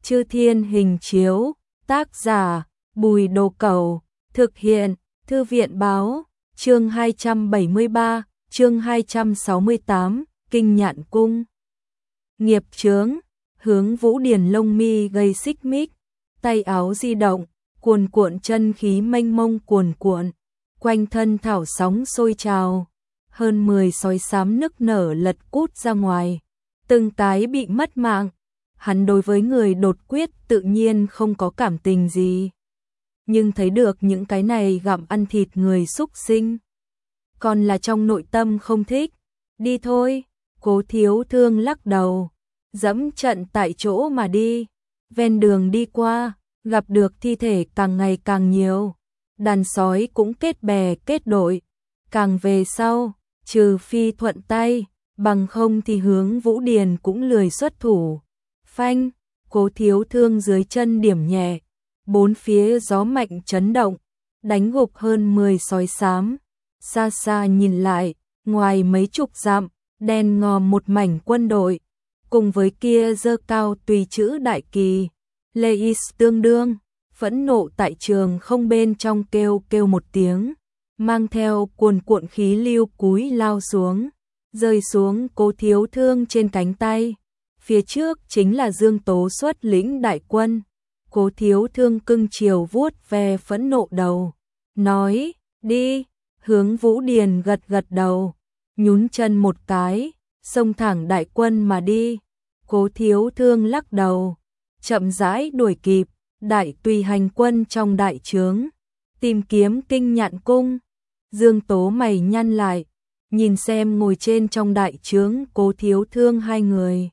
Chư Thiên Hình Chiếu, tác giả Bùi Đồ Cẩu, thực hiện Thư viện Báo, chương 273, chương 268, Kinh Nhạn Cung. Nghiệp chướng, Hướng Vũ Điền lông mi gây xích mích, tay áo di động, cuồn cuộn chân khí mênh mông cuồn cuộn, quanh thân thảo sóng sôi trào, hơn 10 sói xám nức nở lật cút ra ngoài, từng cái bị mất mạng. Hắn đối với người đột quyết tự nhiên không có cảm tình gì, nhưng thấy được những cái này gặm ăn thịt người súc sinh, còn là trong nội tâm không thích. Đi thôi, Cố Thiếu Thương lắc đầu, dẫm trận tại chỗ mà đi. Ven đường đi qua, gặp được thi thể càng ngày càng nhiều, đàn sói cũng kết bè kết đội, càng về sau, trừ phi thuận tay, bằng không thì Hướng Vũ Điền cũng lười xuất thủ. Phanh, Cố Thiếu Thương dưới chân điểm nhẹ, bốn phía gió mạnh chấn động, đánh gục hơn 10 sói xám. Xa xa nhìn lại, ngoài mấy chục dặm, đen ngòm một mảnh quân đội, cùng với kia giơ cao tùy chữ đại kỳ. Leis tương đương, phẫn nộ tại trường không bên trong kêu kêu một tiếng, mang theo cuồn cuộn khí lưu cúi lao xuống, rơi xuống Cố Thiếu Thương trên cánh tay. Phía trước chính là Dương Tố xuất lĩnh đại quân. Cố Thiếu Thương cưng chiều vuốt ve phẫn nộ đầu, nói, đi. Hướng Vũ Điền gật gật đầu, nhún chân một cái, xông thẳng đại quân mà đi. Cố Thiếu Thương lắc đầu, chậm rãi đuổi kịp, đại tùy hành quân trong đại trướng, tìm kiếm Kinh Nhạn Cung. Dương Tố mày nhăn lại, nhìn xem ngồi trên trong đại trướng Cố Thiếu Thương hai người.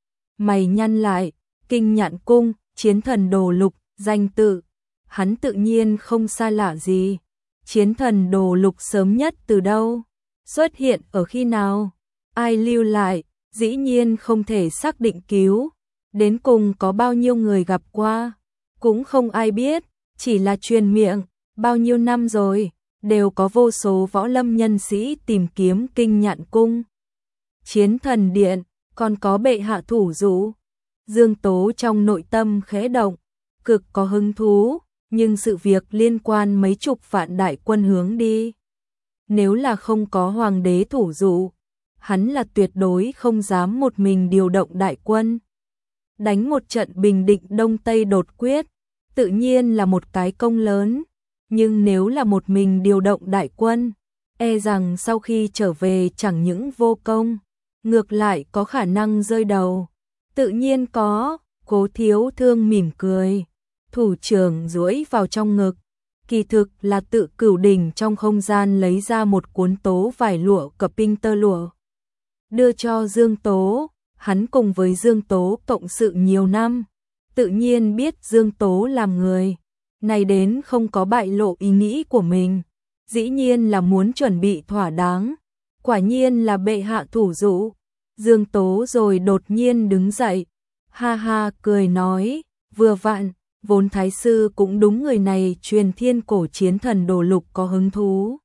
Mày nhăn lại, Kinh Nhạn Cung, Chiến Thần Đồ Lục, danh tự, hắn tự nhiên không xa lạ gì. Chiến Thần Đồ Lục sớm nhất từ đâu? Xuất hiện ở khi nào? Ai lưu lại? Dĩ nhiên không thể xác định cứu. Đến cùng có bao nhiêu người gặp qua? Cũng không ai biết, chỉ là truyền miệng, bao nhiêu năm rồi, đều có vô số võ lâm nhân sĩ tìm kiếm Kinh Nhạn Cung. Chiến Thần Điện, còn có bệ hạ thủ dụ. Dương Tố trong nội tâm khẽ động, cực có hứng thú, nhưng sự việc liên quan mấy chục vạn đại quân hướng đi. Nếu là không có hoàng đế thủ dụ, hắn là tuyệt đối không dám một mình điều động đại quân. Đánh một trận bình định Đông Tây đột quyết, tự nhiên là một cái công lớn, nhưng nếu là một mình điều động đại quân, e rằng sau khi trở về chẳng những vô công, ngược lại có khả năng rơi đầu. Tự nhiên có. Cố Thiếu Thương mỉm cười, thủ trưởng duỗi vào trong ngực, kỳ thực là tự Cửu Đỉnh trong không gian lấy ra một cuốn tố vải lụa cập tinh tơ lụa, đưa cho Dương Tố. Hắn cùng với Dương Tố cộng sự nhiều năm, tự nhiên biết Dương Tố làm người này đến không có bại lộ ý nghĩ của mình, dĩ nhiên là muốn chuẩn bị thỏa đáng. Quả nhiên là bệ hạ thủ dụ. Dương Tố rồi đột nhiên đứng dậy, ha ha cười nói, vừa vặn, vốn thái sư cũng đúng người này truyền thiên cổ Chiến Thần Đồ Lục có hứng thú.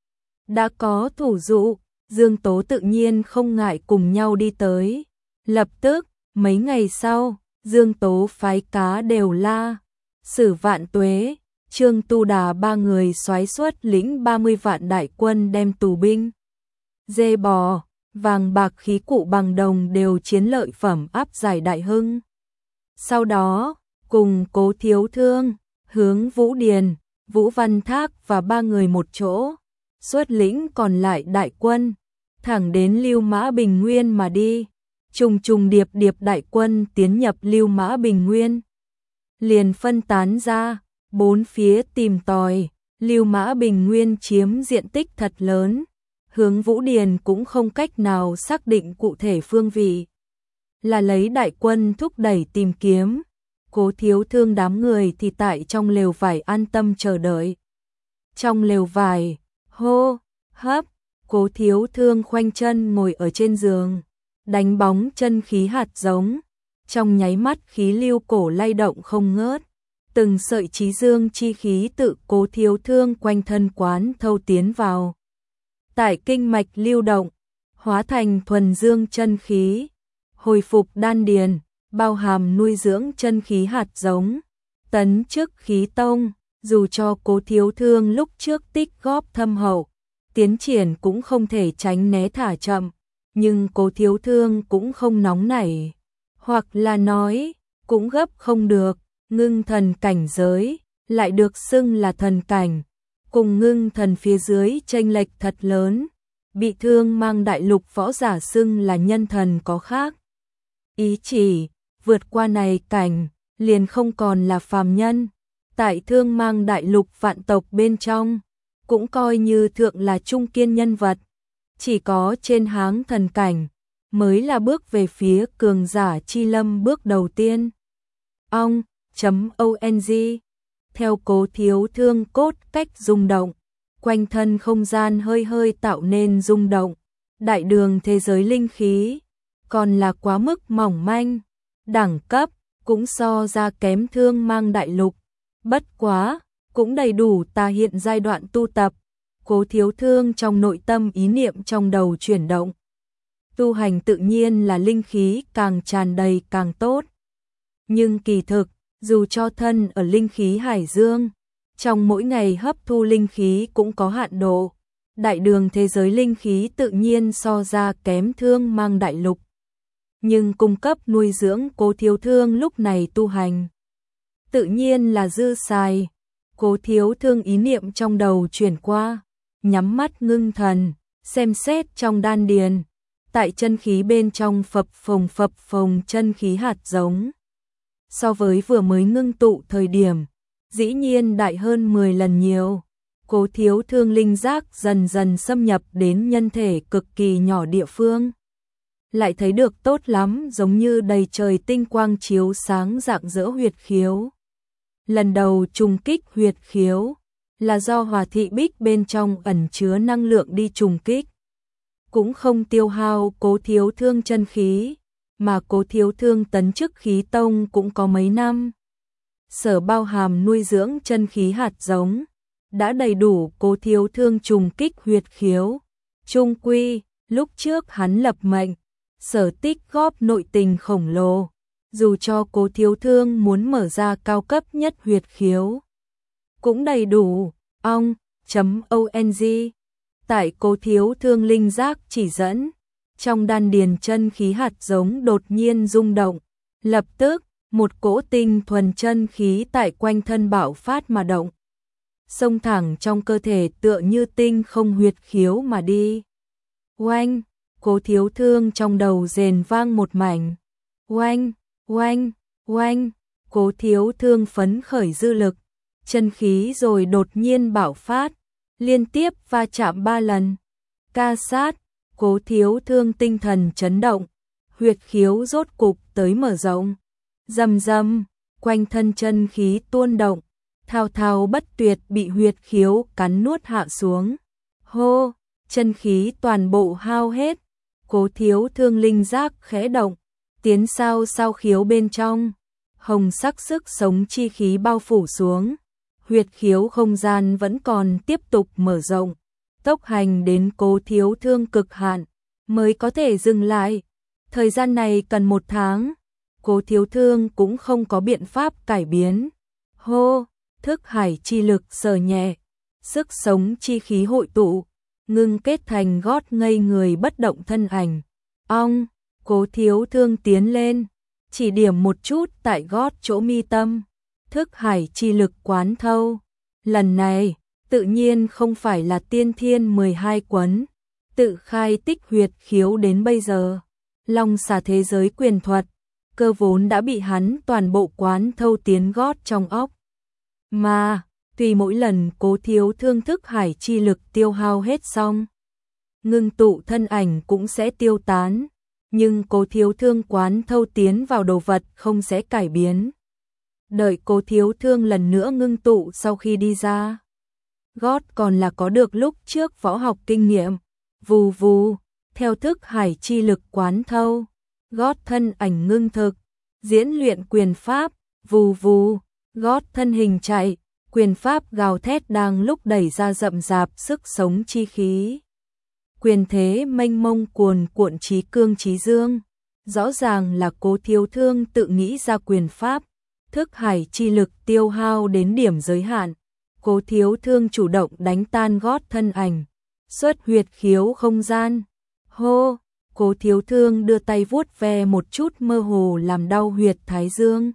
Đã có thủ dụ, Dương Tố tự nhiên không ngại cùng nhau đi tới. Lập tức, mấy ngày sau, Dương Tố phái Cá Đều La, Sử Vạn Tuế, Trương Tu Đà ba người soái xuất lĩnh 30 vạn đại quân đem tù binh, dê bò, vàng bạc khí cụ bằng đồng đều chiến lợi phẩm áp giải Đại Hưng. Sau đó, cùng Cố Thiếu Thương, Hướng Vũ Điền, Vũ Văn Thác và ba người một chỗ, xuất lĩnh còn lại đại quân, thẳng đến Lưu Mã Bình Nguyên mà đi. Trùng trùng điệp điệp đại quân tiến nhập Lưu Mã Bình Nguyên, liền phân tán ra, bốn phía tìm tòi. Lưu Mã Bình Nguyên chiếm diện tích thật lớn, Hướng Vũ Điền cũng không cách nào xác định cụ thể phương vị, là lấy đại quân thúc đẩy tìm kiếm. Cố Thiếu Thương đám người thì tại trong lều vải an tâm chờ đợi. Trong lều vải, hô, hấp, Cố Thiếu Thương khoanh chân ngồi ở trên giường, đánh bóng chân khí hạt giống, trong nháy mắt khí lưu cổ lay động không ngớt, từng sợi chí dương chi khí tự Cố Thiếu Thương quanh thân quán thâu tiến vào. Tại kinh mạch lưu động, hóa thành thuần dương chân khí, hồi phục đan điền, bao hàm nuôi dưỡng chân khí hạt giống, tấn chức khí tông. Dù cho Cố Thiếu Thương lúc trước tích góp thâm hậu, tiến triển cũng không thể tránh né thả chậm, nhưng Cố Thiếu Thương cũng không nóng nảy, hoặc là nói, cũng gấp không được, ngưng thần cảnh giới, lại được xưng là thần cảnh, cùng ngưng thần phía dưới chênh lệch thật lớn, bị Thương Mang đại lục võ giả xưng là nhân thần có khác. Ý chỉ, vượt qua này cảnh, liền không còn là phàm nhân. Tại Thương Mang đại lục vạn tộc bên trong, cũng coi như thượng là trung kiên nhân vật. Chỉ có trên háng thần cảnh, mới là bước về phía cường giả chi lâm bước đầu tiên. Ong.ong theo Cố Thiếu Thương cốt cách rung động, quanh thân không gian hơi hơi tạo nên rung động, đại đường thế giới linh khí, còn là quá mức mỏng manh, đẳng cấp, cũng so ra kém Thương Mang đại lục. Bất quá, cũng đầy đủ ta hiện giai đoạn tu tập. Cố Thiếu Thương trong nội tâm ý niệm trong đầu chuyển động. Tu hành tự nhiên là linh khí càng tràn đầy càng tốt. Nhưng kỳ thực, dù cho thân ở linh khí hải dương, trong mỗi ngày hấp thu linh khí cũng có hạn độ. Đại đường thế giới linh khí tự nhiên so ra kém Thương Mang đại lục. Nhưng cung cấp nuôi dưỡng Cố Thiếu Thương lúc này tu hành tự nhiên là dư xài. Cố Thiếu Thương ý niệm trong đầu chuyển qua, nhắm mắt ngưng thần, xem xét trong đan điền, tại chân khí bên trong phập phồng chân khí hạt giống. So với vừa mới ngưng tụ thời điểm, dĩ nhiên đại hơn 10 lần nhiều. Cố Thiếu Thương linh giác dần dần xâm nhập đến nhân thể cực kỳ nhỏ địa phương. Lại thấy được tốt lắm, giống như đầy trời tinh quang chiếu sáng rạng rỡ huyệt khiếu. Lần đầu trùng kích huyệt khiếu, là do Hỏa Thị Bích bên trong ẩn chứa năng lượng đi trùng kích. Cũng không tiêu hao Cố Thiếu Thương chân khí, mà Cố Thiếu Thương tấn chức khí tông cũng có mấy năm. Sở bao hàm nuôi dưỡng chân khí hạt giống, đã đầy đủ Cố Thiếu Thương trùng kích huyệt khiếu. Trung quy, lúc trước hắn lập mệnh, sở tích góp nội tình khổng lồ. Dù cho Cố Thiếu Thương muốn mở ra cao cấp nhất huyệt khiếu, cũng đầy đủ. Ong.ong tại Cố Thiếu Thương linh giác chỉ dẫn, trong đan điền chân khí hạt giống đột nhiên rung động, lập tức một cỗ tinh thuần chân khí tại quanh thân bạo phát mà động, xông thẳng trong cơ thể tựa như tinh không huyệt khiếu mà đi. Oanh, Cố Thiếu Thương trong đầu rền vang một mảnh. Oanh, oanh, oanh, Cố Thiếu Thương phấn khởi dư lực, chân khí rồi đột nhiên bạo phát, liên tiếp va chạm 3 lần. Ca sát, Cố Thiếu Thương tinh thần chấn động, huyệt khiếu rốt cục tới mở rộng. Rầm rầm, quanh thân chân khí tuôn động, thao thao bất tuyệt bị huyệt khiếu cắn nuốt hạ xuống. Hô, chân khí toàn bộ hao hết. Cố Thiếu Thương linh giác khẽ động, tiến sau khiếu bên trong, hồng sắc sức sống chi khí bao phủ xuống. Huyệt khiếu không gian vẫn còn tiếp tục mở rộng, tốc hành đến Cố Thiếu Thương cực hạn mới có thể dừng lại. Thời gian này cần 1 tháng, Cố Thiếu Thương cũng không có biện pháp cải biến. Hô, thức hải chi lực sờ nhẹ, sức sống chi khí hội tụ, ngưng kết thành gót ngây người bất động thân ảnh. Ong, Cố Thiếu Thương tiến lên, chỉ điểm một chút tại gót chỗ mi tâm, thức hải chi lực quán thâu. Lần này, tự nhiên không phải là tiên thiên 12 quấn, tự khai tích huyệt khiếu đến bây giờ. Long xà thế giới quyền thuật, cơ vốn đã bị hắn toàn bộ quán thâu tiến gót trong óc. Mà, tùy mỗi lần Cố Thiếu Thương thức hải chi lực tiêu hao hết xong, ngưng tụ thân ảnh cũng sẽ tiêu tán, nhưng Cố Thiếu Thương quán thâu tiến vào đồ vật không sẽ cải biến. Đợi Cố Thiếu Thương lần nữa ngưng tụ sau khi đi ra, gót còn là có được lúc trước võ học kinh nghiệm. Vù vù, theo thức hải chi lực quán thâu, gót thân ảnh ngưng thực, diễn luyện quyền pháp. Vù vù, gót thân hình chạy, quyền pháp gào thét đang lúc đẩy ra rậm rạp sức sống chi khí. Quyền thế mênh mông cuồn cuộn chí cương chí dương, rõ ràng là Cố Thiếu Thương tự nghĩ ra quyền pháp, thức hải chi lực tiêu hao đến điểm giới hạn. Cố Thiếu Thương chủ động đánh tan gót thân ảnh, xuất huyệt khiếu không gian. Hô, Cố Thiếu Thương đưa tay vuốt ve một chút mơ hồ làm đau huyệt thái dương.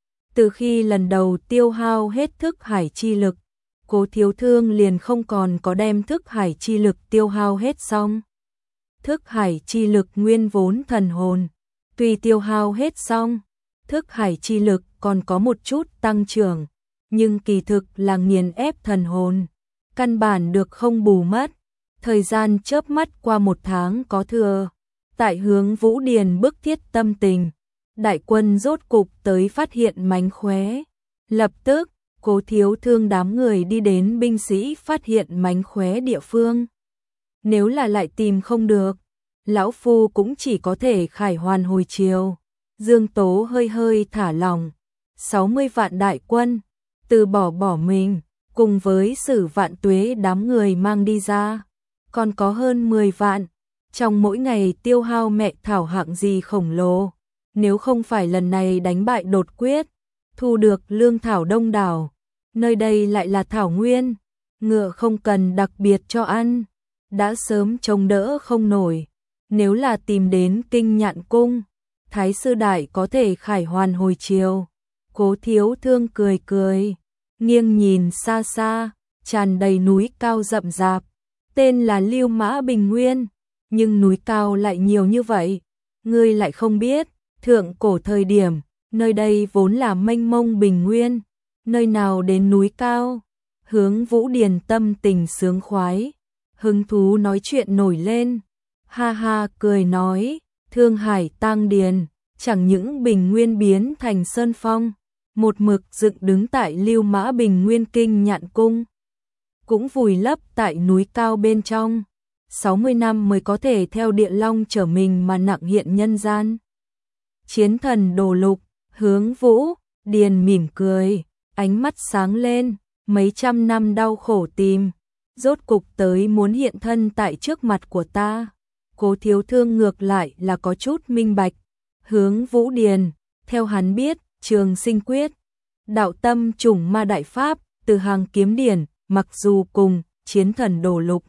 Từ khi lần đầu tiêu hao hết thức hải chi lực, Cố Thiếu Thương liền không còn có đem thức hải chi lực tiêu hao hết xong. Thức hải chi lực nguyên vốn thần hồn, tuy tiêu hao hết xong, thức hải chi lực còn có một chút tăng trưởng, nhưng kỳ thực là nghiền ép thần hồn, căn bản được không bù mất. Thời gian chớp mắt qua 1 tháng có thừa, tại Hướng Vũ Điền bức thiết tâm tình, đại quân rốt cục tới phát hiện mánh khóe. Lập tức, Cố Thiếu Thương đám người đi đến binh sĩ phát hiện mánh khóe địa phương. Nếu là lại tìm không được, lão phu cũng chỉ có thể khải hoàn hồi chiều. Dương Tố hơi hơi thả lòng, 60 vạn đại quân, từ bỏ mình, cùng với Sử Vạn Tuế đám người mang đi ra, còn có hơn 10 vạn, trong mỗi ngày tiêu hao mẹ thảo hạng gì khổng lồ, nếu không phải lần này đánh bại đột quyết, thu được lương thảo đông đảo, nơi đây lại là thảo nguyên, ngựa không cần đặc biệt cho ăn, đã sớm chống đỡ không nổi, nếu là tìm đến Kinh Nhạn Cung, Thái sư đại có thể khải hoàn hồi chiều. Cố Thiếu Thương cười cười, nghiêng nhìn xa xa, tràn đầy núi cao rậm rạp, tên là Lưu Mã Bình Nguyên, nhưng núi cao lại nhiều như vậy, ngươi lại không biết, thượng cổ thời điểm, nơi đây vốn là mênh mông bình nguyên, nơi nào đến núi cao. Hướng Vũ Điền tâm tình sướng khoái, hứng thú nói chuyện nổi lên, ha ha cười nói, Thương Hải Tang Điền, chẳng những bình nguyên biến thành sơn phong, một mực dựng đứng tại Lưu Mã Bình Nguyên Kinh Nhạn Cung, cũng vùi lấp tại núi cao bên trong, 60 năm mới có thể theo Địa Long trở mình mà nặng hiện nhân gian. Chiến thần đồ lục, Hướng Vũ Điền mỉm cười, ánh mắt sáng lên, mấy trăm năm đau khổ tìm, rốt cục tới muốn hiện thân tại trước mặt của ta. Cố Thiếu Thương ngược lại là có chút minh bạch, Hướng Vũ Điền, theo hắn biết, Trường Sinh Quyết, đạo tâm chủng ma đại pháp, từ hàng kiếm điển, mặc dù cùng chiến thần đồ lục,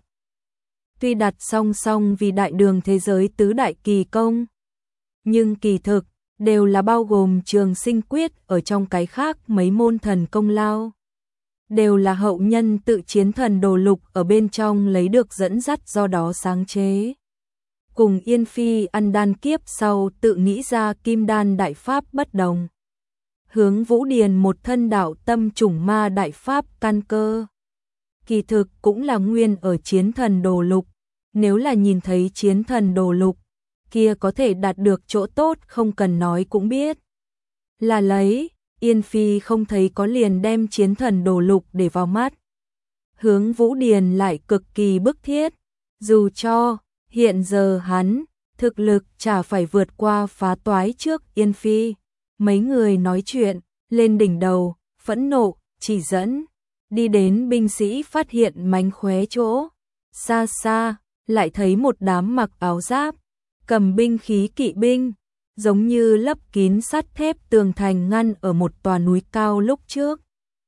tuy đặt song song vì đại đường thế giới tứ đại kỳ công, nhưng kỳ thực, đều là bao gồm Trường Sinh Quyết ở trong cái khác mấy môn thần công lao. Đều là hậu nhân tự chiến thần đồ lục ở bên trong lấy được dẫn dắt do đó sáng chế. Cùng Yên Phi ăn đan kiếp sau tự nghĩ ra kim đan đại pháp bất đồng. Hướng Vũ Điền một thân đạo tâm chủng ma đại pháp căn cơ. Kỳ thực cũng là nguyên ở chiến thần đồ lục. Nếu là nhìn thấy chiến thần đồ lục, kia có thể đạt được chỗ tốt không cần nói cũng biết. Là lấy, Yên Phi không thấy có liền đem chiến thần đồ lục để vào mắt. Hướng Vũ Điền lại cực kỳ bức thiết, dù cho hiện giờ hắn thực lực chả phải vượt qua phá toái trước Yên Phi. Mấy người nói chuyện, lên đỉnh đầu, phẫn nộ, chỉ dẫn, đi đến binh sĩ phát hiện mánh khóe chỗ. Xa xa, lại thấy một đám mặc áo giáp, cầm binh khí kỵ binh, giống như lấp kín sắt thép tường thành ngăn ở một tòa núi cao lúc trước.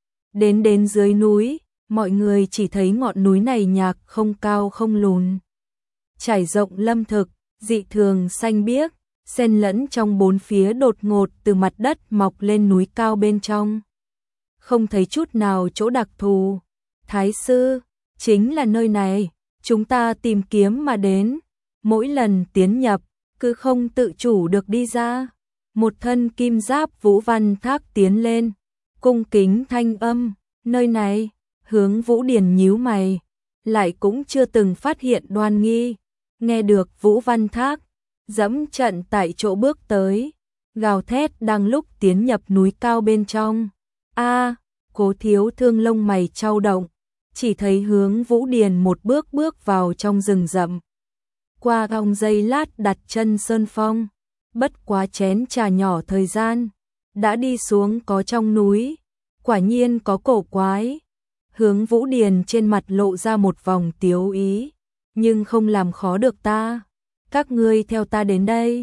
Đến dưới núi, mọi người chỉ thấy ngọn núi này nhạc không cao không lùn. Trải rộng lâm thực, dị thường xanh biếc, xen lẫn trong bốn phía đột ngột từ mặt đất mọc lên núi cao bên trong. Không thấy chút nào chỗ đặc thù. Thái sư, chính là nơi này, chúng ta tìm kiếm mà đến. Mỗi lần tiến nhập, cứ không tự chủ được đi ra. Một thân kim giáp Vũ Văn Thác tiến lên, cung kính thanh âm, nơi này. Hướng Vũ Điền nhíu mày, lại cũng chưa từng phát hiện đoan nghi. Nghe được Vũ Văn Thác dẫm trận tại chỗ bước tới, gào thét đang lúc tiến nhập núi cao bên trong. A, Cố Thiếu Thương lông mày chau động, chỉ thấy Hướng Vũ Điền một bước bước vào trong rừng rậm. Qua vòng giây lát đặt chân sơn phong, bất quá chén trà nhỏ thời gian, đã đi xuống có trong núi, quả nhiên có cổ quái. Hướng Vũ Điền trên mặt lộ ra một vòng tiếu ý, nhưng không làm khó được ta. Các ngươi theo ta đến đây.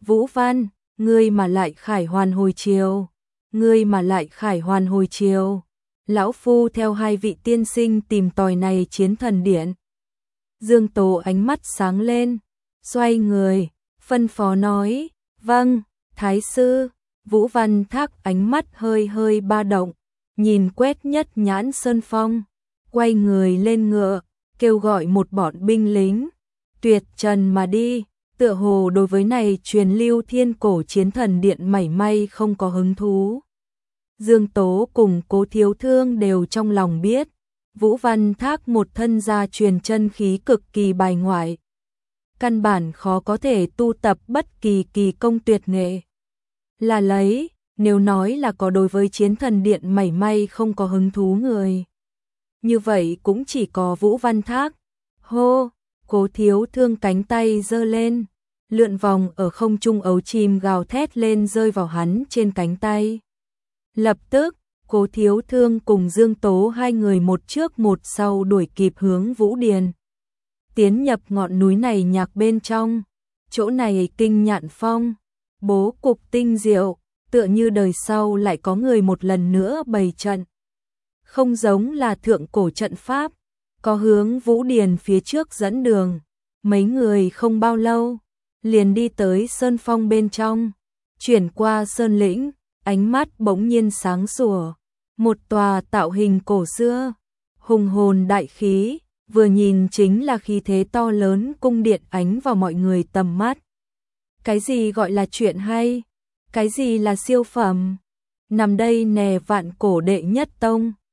Vũ Văn, ngươi mà lại khải hoàn hồi chiều, ngươi mà lại khải hoàn hồi chiều. Lão phu theo hai vị tiên sinh tìm tòi này chiến thần điện. Dương Tố ánh mắt sáng lên, xoay người, phân phó nói, vâng, thái sư. Vũ Văn Thác ánh mắt hơi hơi ba động, nhìn quét nhất nhãn Sơn Phong, quay người lên ngựa, kêu gọi một bọn binh lính, tuyệt trần mà đi, tựa hồ đối với này truyền lưu thiên cổ chiến thần điện mảy may không có hứng thú. Dương Tố cùng Cố Thiếu Thương đều trong lòng biết, Vũ Văn Thác một thân gia truyền chân khí cực kỳ bài ngoại, căn bản khó có thể tu tập bất kỳ kỳ công tuyệt nghệ. Là lấy, nếu nói là có đối với chiến thần điện mảy may không có hứng thú người, như vậy cũng chỉ có Vũ Văn Thác. Hô, Cố Thiếu Thương cánh tay giơ lên, lượn vòng ở không trung ấu chim gào thét lên rơi vào hắn trên cánh tay. Lập tức, Cố Thiếu Thương cùng Dương Tố hai người một trước một sau đuổi kịp hướng Vũ Điền. Tiến nhập ngọn núi này nhạc bên trong, chỗ này kinh nhạn phong, bố cục tinh diệu, tựa như đời sau lại có người một lần nữa bày trận. Không giống là thượng cổ trận pháp, có hướng Vũ Điền phía trước dẫn đường, mấy người không bao lâu, liền đi tới sơn phong bên trong, chuyển qua sơn lĩnh, ánh mắt bỗng nhiên sáng sủa, một tòa tạo hình cổ xưa, hùng hồn đại khí, vừa nhìn chính là khí thế to lớn cung điện ánh vào mọi người tầm mắt. Cái gì gọi là chuyện hay? Cái gì là siêu phẩm? Nằm đây nè vạn cổ đệ nhất tông,